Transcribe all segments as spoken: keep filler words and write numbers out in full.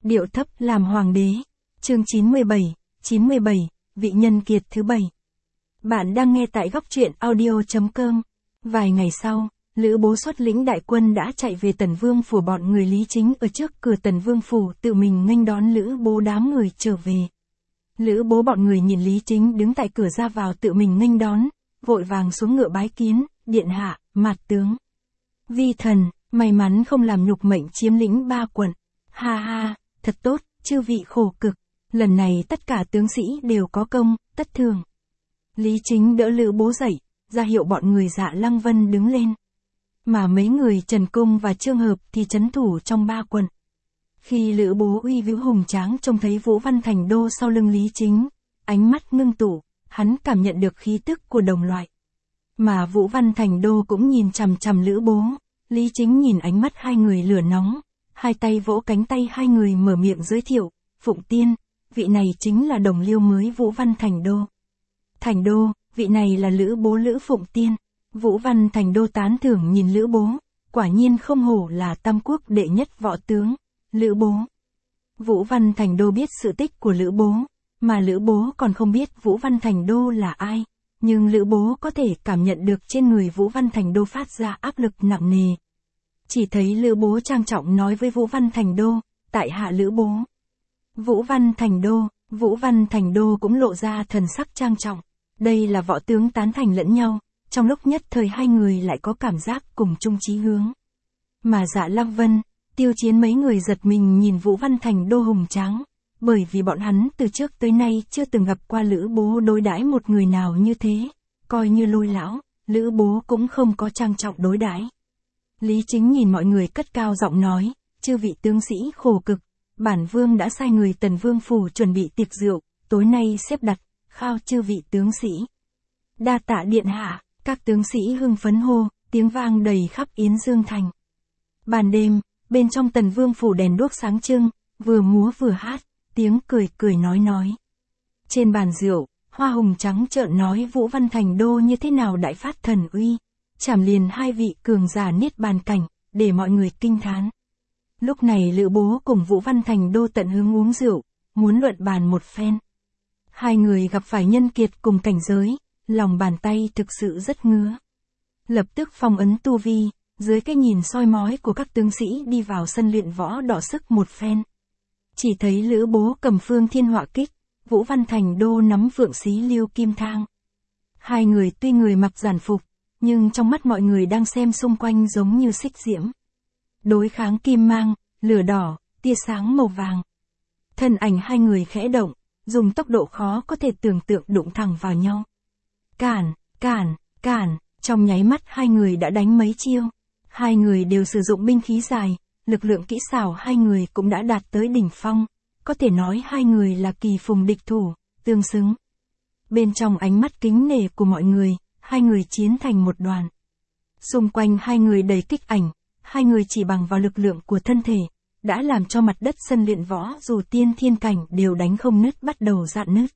Điệu thấp làm hoàng đế. Chương chín mươi bảy, chín mươi bảy, vị nhân kiệt thứ bảy. Bạn đang nghe tại góc truyện audio chấm com. Vài ngày sau, Lữ Bố xuất lĩnh đại quân đã chạy về Tần Vương phủ, bọn người Lý Chính ở trước cửa Tần Vương phủ tự mình nghênh đón Lữ Bố đám người trở về. Lữ Bố bọn người nhìn Lý Chính đứng tại cửa ra vào tự mình nghênh đón, vội vàng xuống ngựa bái kiến, điện hạ, mạt tướng. Vi thần, may mắn không làm nhục mệnh chiếm lĩnh ba quận. Ha ha, thật tốt, chư vị khổ cực, lần này tất cả tướng sĩ đều có công, tất thường. Lý Chính đỡ Lữ Bố dậy, ra hiệu bọn người Dạ Lăng Vân đứng lên. Mà mấy người Trần Cung và Trương Hợp thì trấn thủ trong ba quận. Khi Lữ Bố uy vũ hùng tráng trông thấy Vũ Văn Thành Đô sau lưng Lý Chính, ánh mắt ngưng tụ, hắn cảm nhận được khí tức của đồng loại. Mà Vũ Văn Thành Đô cũng nhìn chằm chằm Lữ Bố, Lý Chính nhìn ánh mắt hai người lửa nóng, hai tay vỗ cánh tay hai người mở miệng giới thiệu, Phụng Tiên, vị này chính là đồng liêu mới Vũ Văn Thành Đô. Thành Đô, vị này là Lữ Bố Lữ Phụng Tiên. Vũ Văn Thành Đô tán thưởng nhìn Lữ Bố, quả nhiên không hổ là tam quốc đệ nhất võ tướng, Lữ Bố. Vũ Văn Thành Đô biết sự tích của Lữ Bố, mà Lữ Bố còn không biết Vũ Văn Thành Đô là ai, nhưng Lữ Bố có thể cảm nhận được trên người Vũ Văn Thành Đô phát ra áp lực nặng nề. Chỉ thấy Lữ Bố trang trọng nói với Vũ Văn Thành Đô, tại hạ Lữ Bố. Vũ Văn Thành Đô, Vũ Văn Thành Đô cũng lộ ra thần sắc trang trọng, đây là võ tướng tán thành lẫn nhau. Trong lúc nhất thời hai người lại có cảm giác cùng chung chí hướng. Mà Dạ Lăng Vân, Tiêu Chiến mấy người giật mình nhìn Vũ Văn Thành Đô hùng tráng, bởi vì bọn hắn từ trước tới nay chưa từng gặp qua Lữ Bố đối đãi một người nào như thế, coi như Lôi lão, Lữ Bố cũng không có trang trọng đối đãi. Lý Chính nhìn mọi người cất cao giọng nói, chư vị tướng sĩ khổ cực, bản vương đã sai người Tần Vương phủ chuẩn bị tiệc rượu, tối nay xếp đặt, khao chư vị tướng sĩ. Đa tạ điện hạ. Các tướng sĩ hưng phấn hô, tiếng vang đầy khắp Yến Dương Thành. Ban đêm, bên trong Tần Vương phủ đèn đuốc sáng trưng, vừa múa vừa hát, tiếng cười cười nói nói. Trên bàn rượu, Hoa Hùng trắng trợn nói Vũ Văn Thành Đô như thế nào đại phát thần uy, chảm liền hai vị cường giả niết bàn cảnh, để mọi người kinh thán. Lúc này Lữ Bố cùng Vũ Văn Thành Đô tận hứng uống rượu, muốn luận bàn một phen. Hai người gặp phải nhân kiệt cùng cảnh giới. Lòng bàn tay thực sự rất ngứa. Lập tức phong ấn tu vi, dưới cái nhìn soi mói của các tướng sĩ đi vào sân luyện võ đọ sức một phen. Chỉ thấy Lữ Bố cầm Phương Thiên Họa Kích, Vũ Văn Thành Đô nắm Phượng Xí Liêu Kim Thang. Hai người tuy người mặc giản phục, nhưng trong mắt mọi người đang xem xung quanh giống như xích diễm. Đối kháng kim mang, lửa đỏ, tia sáng màu vàng. Thân ảnh hai người khẽ động, dùng tốc độ khó có thể tưởng tượng đụng thẳng vào nhau. Cản, cản, cản, trong nháy mắt hai người đã đánh mấy chiêu. Hai người đều sử dụng binh khí dài, lực lượng kỹ xảo hai người cũng đã đạt tới đỉnh phong. Có thể nói hai người là kỳ phùng địch thủ, tương xứng. Bên trong ánh mắt kính nể của mọi người, hai người chiến thành một đoàn. Xung quanh hai người đầy kích ảnh, hai người chỉ bằng vào lực lượng của thân thể, đã làm cho mặt đất sân luyện võ dù tiên thiên cảnh đều đánh không nứt bắt đầu rạn nứt.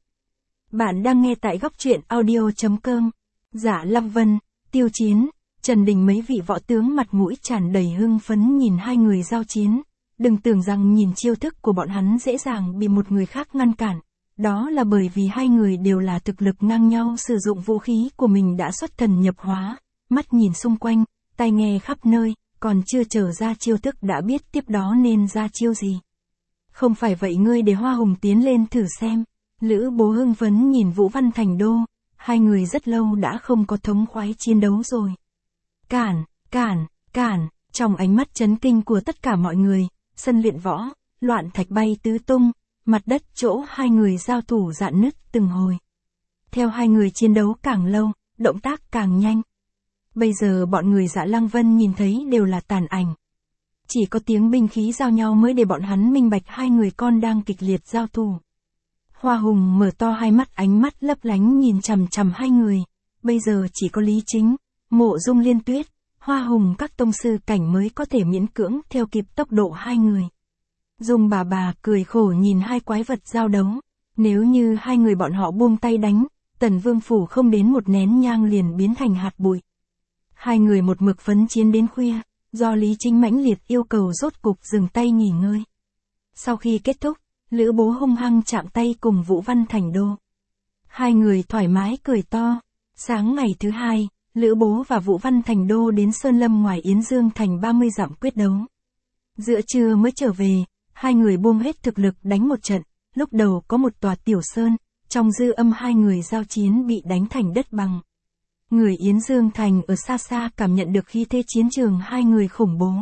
Bạn đang nghe tại góc truyện audio chấm com. Dạ Lăng Vân, Tiêu Chiến, Trần Đình mấy vị võ tướng mặt mũi tràn đầy hưng phấn nhìn hai người giao chiến. Đừng tưởng rằng nhìn chiêu thức của bọn hắn dễ dàng bị một người khác ngăn cản. Đó là bởi vì hai người đều là thực lực ngang nhau, sử dụng vũ khí của mình đã xuất thần nhập hóa. Mắt nhìn xung quanh, tai nghe khắp nơi, còn chưa trở ra chiêu thức đã biết tiếp đó nên ra chiêu gì. Không phải vậy ngươi để Hoa Hùng tiến lên thử xem. Lữ Bố hưng phấn nhìn Vũ Văn Thành Đô, hai người rất lâu đã không có thống khoái chiến đấu rồi. Cản, cản, cản, trong ánh mắt chấn kinh của tất cả mọi người, sân luyện võ, loạn thạch bay tứ tung, mặt đất chỗ hai người giao thủ rạn nứt từng hồi. Theo hai người chiến đấu càng lâu, động tác càng nhanh. Bây giờ bọn người Dạ Lăng Vân nhìn thấy đều là tàn ảnh. Chỉ có tiếng binh khí giao nhau mới để bọn hắn minh bạch hai người con đang kịch liệt giao thủ. Hoa Hùng mở to hai mắt, ánh mắt lấp lánh nhìn chằm chằm hai người. Bây giờ chỉ có Lý Chính, Mộ Dung Liên Tuyết, Hoa Hùng các tông sư cảnh mới có thể miễn cưỡng theo kịp tốc độ hai người. Dung bà bà cười khổ nhìn hai quái vật giao đấu. Nếu như hai người bọn họ buông tay đánh, Tần Vương phủ không đến một nén nhang liền biến thành hạt bụi. Hai người một mực phấn chiến đến khuya, do Lý Chính mãnh liệt yêu cầu rốt cục dừng tay nghỉ ngơi. Sau khi kết thúc, Lữ Bố hung hăng chạm tay cùng Vũ Văn Thành Đô. Hai người thoải mái cười to. Sáng ngày thứ hai, Lữ Bố và Vũ Văn Thành Đô đến Sơn Lâm ngoài Yến Dương thành ba mươi dặm quyết đấu. Giữa trưa mới trở về, hai người buông hết thực lực đánh một trận, lúc đầu có một tòa tiểu sơn, trong dư âm hai người giao chiến bị đánh thành đất bằng. Người Yến Dương thành ở xa xa cảm nhận được khí thế chiến trường hai người khủng bố.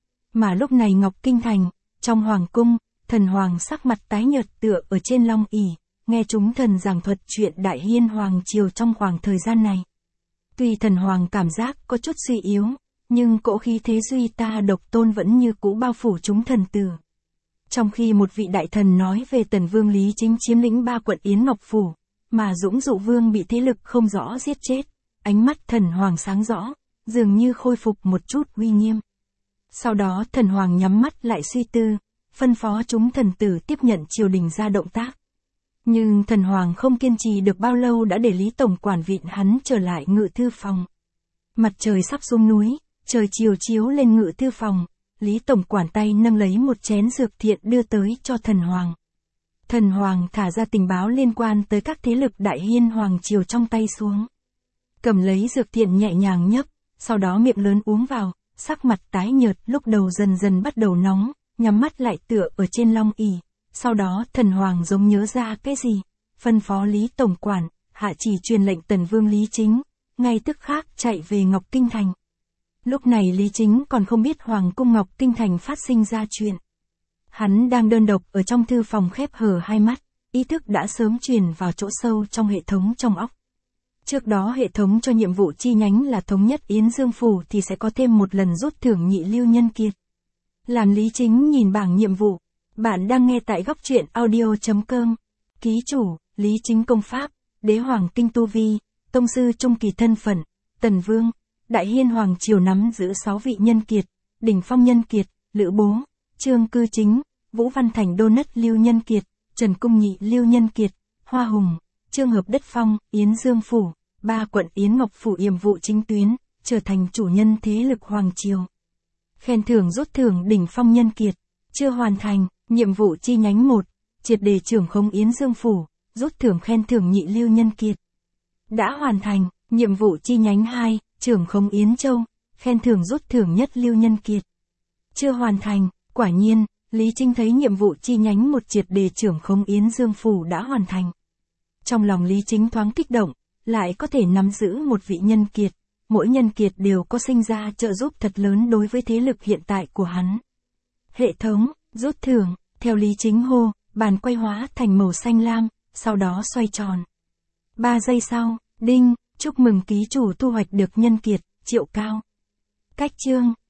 Mà lúc này Ngọc Kinh thành, trong hoàng cung, thần hoàng sắc mặt tái nhợt tựa ở trên long ỷ, nghe chúng thần giảng thuật chuyện Đại Hiên hoàng triều trong khoảng thời gian này. Tuy thần hoàng cảm giác có chút suy yếu, nhưng cỗ khí thế duy ta độc tôn vẫn như cũ bao phủ chúng thần tử. Trong khi một vị đại thần nói về Tần Vương Lý Chính chiếm lĩnh ba quận Yến Ngọc Phủ, mà Dũng Dụ Vương bị thế lực không rõ giết chết, ánh mắt thần hoàng sáng rõ, dường như khôi phục một chút uy nghiêm. Sau đó thần hoàng nhắm mắt lại suy tư, phân phó chúng thần tử tiếp nhận triều đình ra động tác. Nhưng thần hoàng không kiên trì được bao lâu đã để Lý Tổng quản vịn hắn trở lại ngự thư phòng. Mặt trời sắp xuống núi, trời chiều chiếu lên ngự thư phòng, Lý Tổng quản tay nâng lấy một chén dược thiện đưa tới cho thần hoàng. Thần hoàng thả ra tình báo liên quan tới các thế lực Đại Hiên hoàng triều trong tay xuống. Cầm lấy dược thiện nhẹ nhàng nhấp, sau đó miệng lớn uống vào, sắc mặt tái nhợt lúc đầu dần dần bắt đầu nóng, nhắm mắt lại tựa ở trên long ỷ. Sau đó thần hoàng giống nhớ ra cái gì, phân phó Lý Tổng quản, hạ chỉ truyền lệnh Tần Vương Lý Chính, ngay tức khắc chạy về Ngọc Kinh thành. Lúc này Lý Chính còn không biết hoàng cung Ngọc Kinh thành phát sinh ra chuyện. Hắn đang đơn độc ở trong thư phòng khép hờ hai mắt, ý thức đã sớm truyền vào chỗ sâu trong hệ thống trong óc. Trước đó hệ thống cho nhiệm vụ chi nhánh là thống nhất Yến Dương Phủ thì sẽ có thêm một lần rút thưởng nhị lưu nhân kiệt. Làm Lý Chính nhìn bảng nhiệm vụ. Bạn đang nghe tại góc truyện audio chấm com. Ký chủ, Lý Chính công pháp, đế hoàng kinh tu vi, tông sư trung kỳ thân phận, Tần Vương, Đại Hiên hoàng triều nắm giữ sáu vị nhân kiệt, đỉnh phong nhân kiệt, Lữ Bố, Trương Cư Chính, Vũ Văn Thành Đô Nất lưu nhân kiệt, Trần Cung nhị lưu nhân kiệt, Hoa Hùng, Trương Hợp Đất Phong, Yến Dương Phủ, ba quận Yến Ngọc Phủ yểm vụ chính tuyến, trở thành chủ nhân thế lực hoàng triều. Khen thưởng rút thưởng đỉnh phong nhân kiệt, chưa hoàn thành. Nhiệm vụ chi nhánh một, triệt đề trưởng không Yến Dương Phủ, rút thưởng khen thưởng nhị lưu nhân kiệt. Đã hoàn thành, nhiệm vụ chi nhánh hai, trưởng không Yến Châu, khen thưởng rút thưởng nhất lưu nhân kiệt. Chưa hoàn thành, quả nhiên, Lý Chính thấy nhiệm vụ chi nhánh một triệt đề trưởng không Yến Dương Phủ đã hoàn thành. Trong lòng Lý Chính thoáng kích động, lại có thể nắm giữ một vị nhân kiệt, mỗi nhân kiệt đều có sinh ra trợ giúp thật lớn đối với thế lực hiện tại của hắn. Hệ thống, rút thưởng. Theo Lý Chính hô, bàn quay hóa thành màu xanh lam, sau đó xoay tròn. Ba giây sau, đinh, chúc mừng ký chủ thu hoạch được nhân kiệt, Triệu Cao. Cách chương.